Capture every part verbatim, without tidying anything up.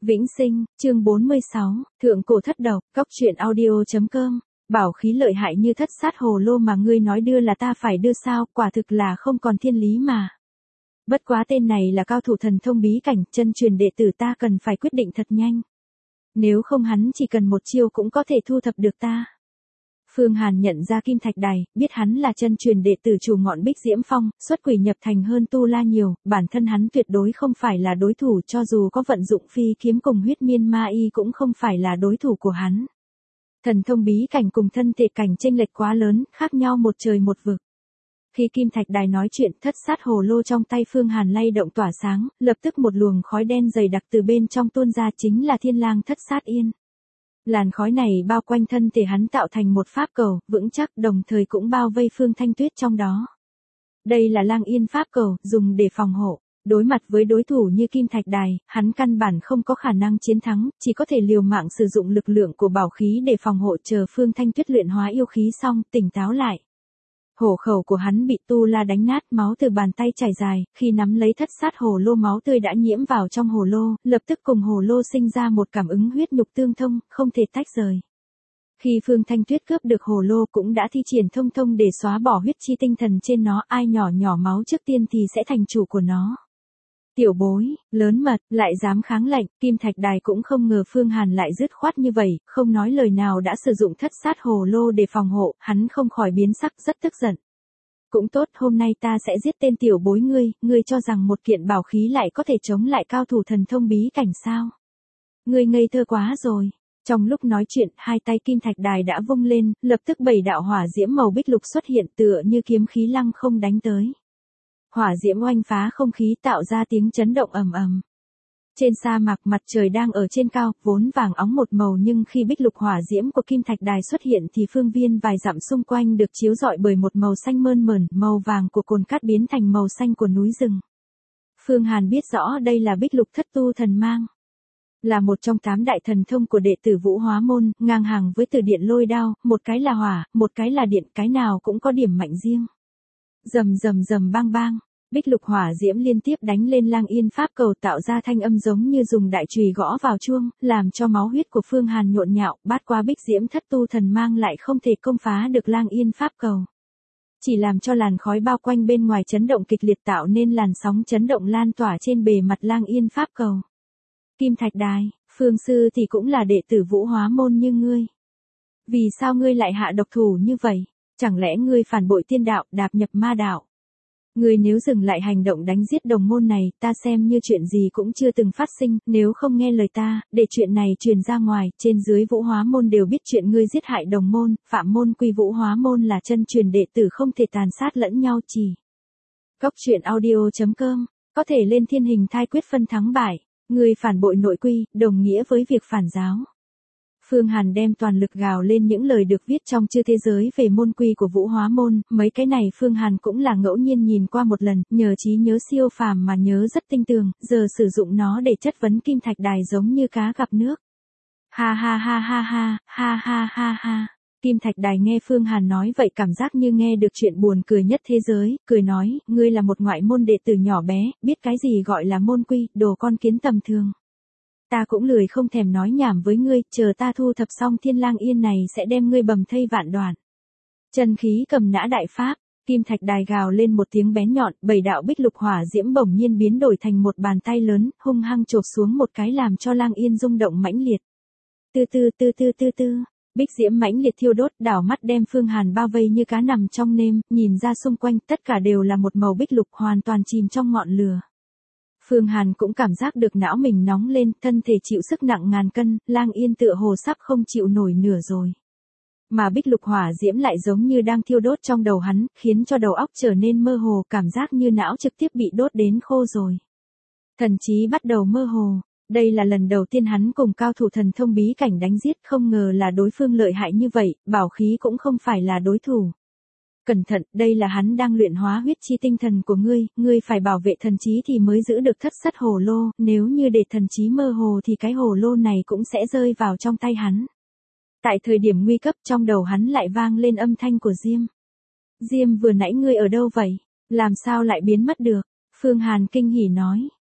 Vĩnh Sinh, chương bốn mươi sáu, Thượng cổ thất độc, cóc truyện audio.com, bảo khí lợi hại như thất sát hồ lô mà ngươi nói đưa là ta phải đưa sao, quả thực là không còn thiên lý mà. Bất quá tên này là cao thủ thần thông bí cảnh, chân truyền đệ tử ta cần phải quyết định thật nhanh. Nếu không hắn chỉ cần một chiêu cũng có thể thu thập được ta. Phương Hàn nhận ra Kim Thạch Đài, biết hắn là chân truyền đệ tử chủ ngọn Bích Diễm Phong, xuất quỷ nhập thành hơn tu la nhiều, bản thân hắn tuyệt đối không phải là đối thủ, cho dù có vận dụng phi kiếm cùng huyết miên ma y cũng không phải là đối thủ của hắn. Thần thông bí cảnh cùng thân thể cảnh chênh lệch quá lớn, khác nhau một trời một vực. Khi Kim Thạch Đài nói chuyện, thất sát hồ lô trong tay Phương Hàn lay động tỏa sáng, lập tức một luồng khói đen dày đặc từ bên trong tuôn ra, chính là Thiên Lang Thất Sát Yên. Làn khói này bao quanh thân thể hắn tạo thành một pháp cầu, vững chắc, đồng thời cũng bao vây Phương Thanh Tuyết trong đó. Đây là Lang Yên pháp cầu, dùng để phòng hộ. Đối mặt với đối thủ như Kim Thạch Đài, hắn căn bản không có khả năng chiến thắng, chỉ có thể liều mạng sử dụng lực lượng của bảo khí để phòng hộ, chờ Phương Thanh Tuyết luyện hóa yêu khí xong, tỉnh táo lại. Hổ khẩu của hắn bị tu la đánh nát, máu từ bàn tay chảy dài, khi nắm lấy thất sát hồ lô máu tươi đã nhiễm vào trong hồ lô, lập tức cùng hồ lô sinh ra một cảm ứng huyết nhục tương thông, không thể tách rời. Khi Phương Thanh Tuyết cướp được hồ lô cũng đã thi triển thông thông để xóa bỏ huyết chi tinh thần trên nó, ai nhỏ nhỏ máu trước tiên thì sẽ thành chủ của nó. Tiểu bối, lớn mật, lại dám kháng lệnh, Kim Thạch Đài cũng không ngờ Phương Hàn lại dứt khoát như vậy, không nói lời nào đã sử dụng thất sát hồ lô để phòng hộ, hắn không khỏi biến sắc, rất tức giận. Cũng tốt, hôm nay ta sẽ giết tên tiểu bối ngươi, ngươi cho rằng một kiện bảo khí lại có thể chống lại cao thủ thần thông bí cảnh sao? Ngươi ngây thơ quá rồi. Trong lúc nói chuyện, hai tay Kim Thạch Đài đã vung lên, lập tức bảy đạo hỏa diễm màu bích lục xuất hiện, tựa như kiếm khí lăng không đánh tới. Hỏa diễm oanh phá không khí, tạo ra tiếng chấn động ầm ầm. Trên sa mạc, mặt trời đang ở trên cao, vốn vàng óng một màu, nhưng khi bích lục hỏa diễm của Kim Thạch Đài xuất hiện thì phương viên vài dặm xung quanh được chiếu rọi bởi một màu xanh mơn mởn, màu vàng của cồn cát biến thành màu xanh của núi rừng. Phương Hàn biết rõ đây là bích lục thất tu thần mang. Là một trong tám đại thần thông của đệ tử Vũ Hóa Môn, ngang hàng với Từ Điện Lôi Đao, một cái là hỏa, một cái là điện, cái nào cũng có điểm mạnh riêng. Rầm rầm rầm bang bang, bích lục hỏa diễm liên tiếp đánh lên Lang Yên pháp cầu, tạo ra thanh âm giống như dùng đại chùy gõ vào chuông, làm cho máu huyết của Phương Hàn nhộn nhạo, bát qua bích diễm thất tu thần mang lại không thể công phá được Lang Yên pháp cầu. Chỉ làm cho làn khói bao quanh bên ngoài chấn động kịch liệt, tạo nên làn sóng chấn động lan tỏa trên bề mặt Lang Yên pháp cầu. Kim Thạch Đài, Phương sư thì cũng là đệ tử Vũ Hóa Môn như ngươi. Vì sao ngươi lại hạ độc thủ như vậy? Chẳng lẽ ngươi phản bội tiên đạo, đạp nhập ma đạo? Ngươi nếu dừng lại hành động đánh giết đồng môn này, ta xem như chuyện gì cũng chưa từng phát sinh, nếu không nghe lời ta, để chuyện này truyền ra ngoài, trên dưới Vũ Hóa Môn đều biết chuyện ngươi giết hại đồng môn, phạm môn quy Vũ Hóa Môn là chân truyền đệ tử không thể tàn sát lẫn nhau chỉ. Cóc truyện audio.com, có thể lên thiên hình thai quyết phân thắng bại, ngươi phản bội nội quy, đồng nghĩa với việc phản giáo. Phương Hàn đem toàn lực gào lên những lời được viết trong chư thế giới về môn quy của Vũ Hóa Môn, mấy cái này Phương Hàn cũng là ngẫu nhiên nhìn qua một lần, nhờ trí nhớ siêu phàm mà nhớ rất tinh tường, giờ sử dụng nó để chất vấn Kim Thạch Đài giống như cá gặp nước. Ha ha ha ha ha, ha ha ha ha. Kim Thạch Đài nghe Phương Hàn nói vậy cảm giác như nghe được chuyện buồn cười nhất thế giới, cười nói, ngươi là một ngoại môn đệ tử nhỏ bé, biết cái gì gọi là môn quy, đồ con kiến tầm thường. Ta cũng lười không thèm nói nhảm với ngươi, chờ ta thu thập xong Thiên Lang Yên này sẽ đem ngươi bầm thây vạn đoạn. Chân khí cầm nã đại pháp, Kim Thạch Đài gào lên một tiếng bén nhọn, bảy đạo bích lục hỏa diễm bỗng nhiên biến đổi thành một bàn tay lớn, hung hăng chộp xuống một cái làm cho Lang Yên rung động mãnh liệt. Tư tư tư tư tư tư, bích diễm mãnh liệt thiêu đốt, đảo mắt đem Phương Hàn bao vây như cá nằm trong nêm, nhìn ra xung quanh tất cả đều là một màu bích lục, hoàn toàn chìm trong ngọn lửa. Phương Hàn cũng cảm giác được não mình nóng lên, thân thể chịu sức nặng ngàn cân, Lang Yên tựa hồ sắp không chịu nổi nửa rồi. Mà bích lục hỏa diễm lại giống như đang thiêu đốt trong đầu hắn, khiến cho đầu óc trở nên mơ hồ, cảm giác như não trực tiếp bị đốt đến khô rồi. Thần trí bắt đầu mơ hồ, đây là lần đầu tiên hắn cùng cao thủ thần thông bí cảnh đánh giết, không ngờ là đối phương lợi hại như vậy, bảo khí cũng không phải là đối thủ. Cẩn thận, đây là hắn đang luyện hóa huyết chi tinh thần của ngươi, ngươi phải bảo vệ thần trí thì mới giữ được thất sát hồ lô, nếu như để thần trí mơ hồ thì cái hồ lô này cũng sẽ rơi vào trong tay hắn. Tại thời điểm nguy cấp trong đầu hắn lại vang lên âm thanh của Diêm. Diêm vừa nãy ngươi ở đâu vậy? Làm sao lại biến mất được? Phương Hàn kinh hỉ nói.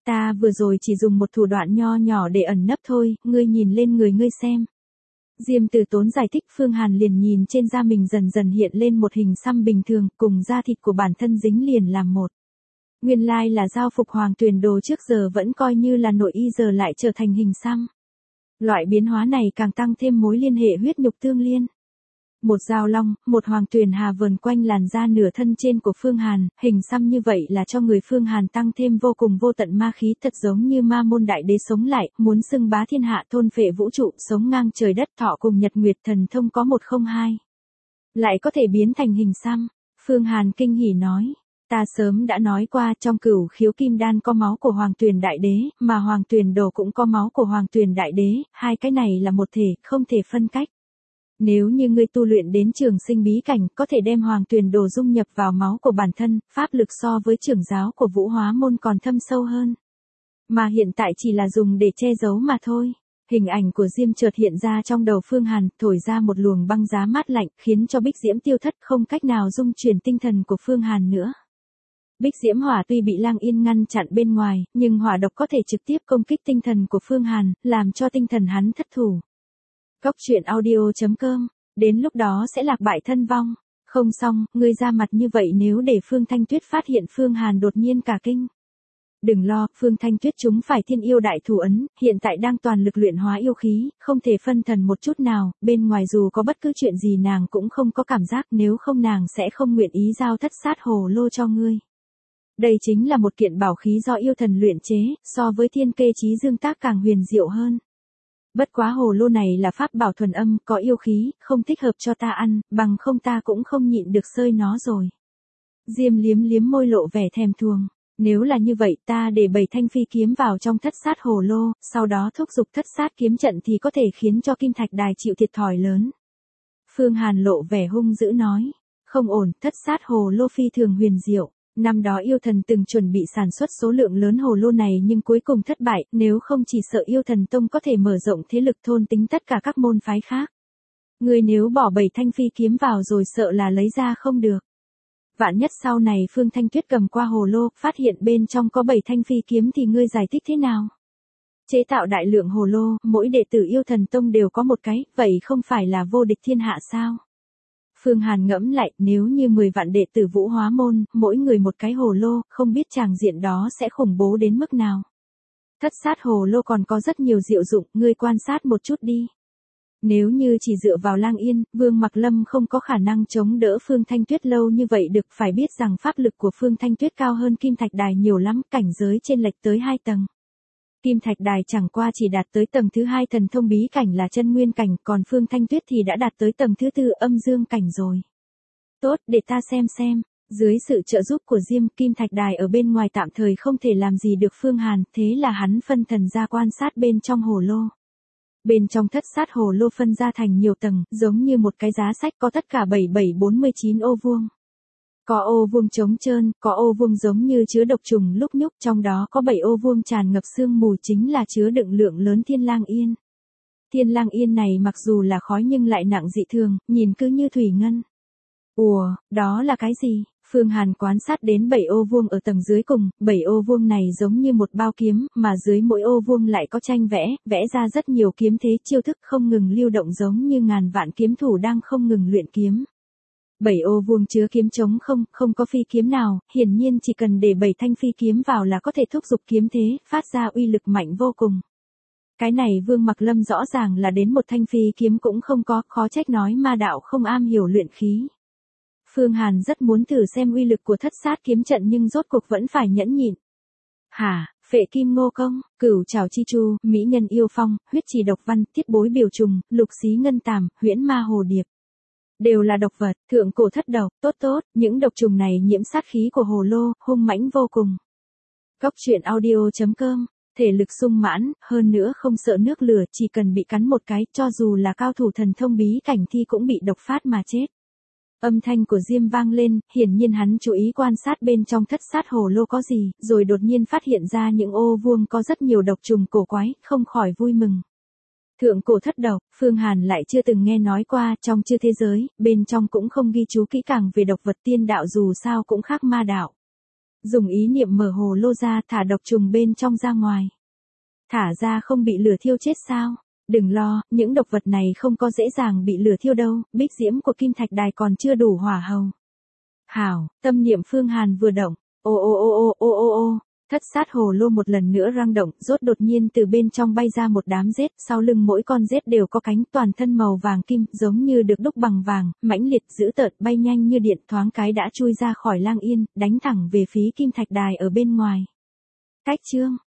Ta vừa rồi chỉ dùng một thủ đoạn nho nhỏ để ẩn nấp thôi, ngươi nhìn lên người ngươi xem. Diêm Từ Tốn giải thích. Phương Hàn liền nhìn trên da mình dần dần hiện lên một hình xăm bình thường, cùng da thịt của bản thân dính liền làm một. Nguyên lai là giao phục hoàng tuyền đồ trước giờ vẫn coi như là nội y giờ lại trở thành hình xăm. Loại biến hóa này càng tăng thêm mối liên hệ huyết nhục tương liên. Một dao long, một hoàng tuyền hà vờn quanh làn da nửa thân trên của Phương Hàn, hình xăm như vậy là cho người Phương Hàn tăng thêm vô cùng vô tận ma khí, thật giống như ma môn đại đế sống lại, muốn xưng bá thiên hạ thôn phệ vũ trụ, sống ngang trời đất, thọ cùng nhật nguyệt, thần thông có một không hai. Lại có thể biến thành hình xăm. Phương Hàn kinh hỉ nói. Ta sớm đã nói qua, trong Cửu Khiếu Kim Đan có máu của Hoàng Tuyền Đại Đế, mà Hoàng Tuyền Đồ cũng có máu của Hoàng Tuyền Đại Đế, hai cái này là một thể, không thể phân cách. Nếu như ngươi tu luyện đến trường sinh bí cảnh, có thể đem Hoàng Tuyền Đồ dung nhập vào máu của bản thân, pháp lực so với trưởng giáo của Vũ Hóa môn còn thâm sâu hơn. Mà hiện tại chỉ là dùng để che giấu mà thôi. Hình ảnh của Diêm chợt hiện ra trong đầu Phương Hàn, thổi ra một luồng băng giá mát lạnh, khiến cho Bích Diễm tiêu thất, không cách nào dung chuyển tinh thần của Phương Hàn nữa. Bích Diễm hỏa tuy bị Lang Yên ngăn chặn bên ngoài, nhưng hỏa độc có thể trực tiếp công kích tinh thần của Phương Hàn, làm cho tinh thần hắn thất thủ. Cốc truyện audio chấm com, đến lúc đó sẽ lạc bại thân vong. Không xong, ngươi ra mặt như vậy nếu để Phương Thanh Tuyết phát hiện Phương Hàn đột nhiên cả kinh. Đừng lo, Phương Thanh Tuyết chúng phải thiên yêu đại thủ ấn, hiện tại đang toàn lực luyện hóa yêu khí, không thể phân thần một chút nào, bên ngoài dù có bất cứ chuyện gì nàng cũng không có cảm giác, nếu không nàng sẽ không nguyện ý giao thất sát hồ lô cho ngươi. Đây chính là một kiện bảo khí do yêu thần luyện chế, so với thiên kê chí dương tác càng huyền diệu hơn. Bất quá hồ lô này là pháp bảo thuần âm, có yêu khí, không thích hợp cho ta ăn, bằng không ta cũng không nhịn được xơi nó rồi. Diêm liếm liếm môi lộ vẻ thèm thuồng. Nếu là như vậy ta để bảy thanh phi kiếm vào trong thất sát hồ lô, sau đó thúc giục thất sát kiếm trận thì có thể khiến cho Kim Thạch Đài chịu thiệt thòi lớn. Phương Hàn lộ vẻ hung dữ nói. Không ổn, thất sát hồ lô phi thường huyền diệu. Năm đó yêu thần từng chuẩn bị sản xuất số lượng lớn hồ lô này nhưng cuối cùng thất bại, nếu không chỉ sợ yêu thần tông có thể mở rộng thế lực thôn tính tất cả các môn phái khác. Ngươi nếu bỏ bảy thanh phi kiếm vào rồi sợ là lấy ra không được. Vạn nhất sau này Phương Thanh Tuyết cầm qua hồ lô, phát hiện bên trong có bảy thanh phi kiếm thì ngươi giải thích thế nào? Chế tạo đại lượng hồ lô, mỗi đệ tử yêu thần tông đều có một cái, vậy không phải là vô địch thiên hạ sao? Phương Hàn ngẫm lại, nếu như mười vạn đệ tử Vũ Hóa môn, mỗi người một cái hồ lô, không biết tràng diện đó sẽ khủng bố đến mức nào. Thất sát hồ lô còn có rất nhiều diệu dụng, ngươi quan sát một chút đi. Nếu như chỉ dựa vào Lang Yên, Vương Mặc Lâm không có khả năng chống đỡ Phương Thanh Tuyết lâu như vậy được, phải biết rằng pháp lực của Phương Thanh Tuyết cao hơn Kim Thạch Đài nhiều lắm, cảnh giới trên lệch tới hai tầng. Kim Thạch Đài chẳng qua chỉ đạt tới tầng thứ hai thần thông bí cảnh là chân nguyên cảnh, còn Phương Thanh Tuyết thì đã đạt tới tầng thứ tư âm dương cảnh rồi. Tốt, để ta xem xem. Dưới sự trợ giúp của Diêm, Kim Thạch Đài ở bên ngoài tạm thời không thể làm gì được Phương Hàn, thế là hắn phân thần ra quan sát bên trong hồ lô. Bên trong thất sát hồ lô phân ra thành nhiều tầng, giống như một cái giá sách có tất cả bảy bảy bốn mươi chín ô vuông. Có ô vuông trống trơn, có ô vuông giống như chứa độc trùng lúc nhúc, trong đó có bảy ô vuông tràn ngập sương mù chính là chứa đựng lượng lớn thiên lang yên. Thiên lang yên này mặc dù là khói nhưng lại nặng dị thường, nhìn cứ như thủy ngân. Ủa, đó là cái gì? Phương Hàn quan sát đến bảy ô vuông ở tầng dưới cùng, bảy ô vuông này giống như một bao kiếm, mà dưới mỗi ô vuông lại có tranh vẽ, vẽ ra rất nhiều kiếm thế chiêu thức không ngừng lưu động giống như ngàn vạn kiếm thủ đang không ngừng luyện kiếm. Bảy ô vuông chứa kiếm trống không, không có phi kiếm nào, hiển nhiên chỉ cần để bảy thanh phi kiếm vào là có thể thúc giục kiếm thế, phát ra uy lực mạnh vô cùng. Cái này Vương Mặc Lâm rõ ràng là đến một thanh phi kiếm cũng không có, khó trách nói ma đạo không am hiểu luyện khí. Phương Hàn rất muốn thử xem uy lực của thất sát kiếm trận nhưng rốt cuộc vẫn phải nhẫn nhịn. Hả, phệ kim ngô công, cửu trảo chi chu, mỹ nhân yêu phong, huyết trì độc văn, thiết bối biểu trùng, lục xí ngân tàm, huyễn ma hồ điệp. Đều là độc vật, thượng cổ thất độc, tốt tốt, những độc trùng này nhiễm sát khí của hồ lô, hung mãnh vô cùng. Cốc truyện audio chấm com, thể lực sung mãn, hơn nữa không sợ nước lửa, chỉ cần bị cắn một cái, cho dù là cao thủ thần thông bí cảnh thì cũng bị độc phát mà chết. Âm thanh của Diêm vang lên, hiển nhiên hắn chú ý quan sát bên trong thất sát hồ lô có gì, rồi đột nhiên phát hiện ra những ô vuông có rất nhiều độc trùng cổ quái, không khỏi vui mừng. Thượng cổ thất độc, Phương Hàn lại chưa từng nghe nói qua, trong chư thế giới, bên trong cũng không ghi chú kỹ càng về độc vật, tiên đạo dù sao cũng khác ma đạo. Dùng ý niệm mở hồ lô ra thả độc trùng bên trong ra ngoài. Thả ra không bị lửa thiêu chết sao? Đừng lo, những độc vật này không có dễ dàng bị lửa thiêu đâu, bích diễm của kim thạch đài còn chưa đủ hỏa hầu. Hảo, tâm niệm Phương Hàn vừa động, ô ô ô ô ô ô ô, thất sát hồ lô một lần nữa răng động, rốt đột nhiên từ bên trong bay ra một đám rết, sau lưng mỗi con rết đều có cánh, toàn thân màu vàng kim, giống như được đúc bằng vàng, mãnh liệt dữ tợn, bay nhanh như điện, thoáng cái đã chui ra khỏi Lang Yên, đánh thẳng về phía kim thạch đài ở bên ngoài. Cách chương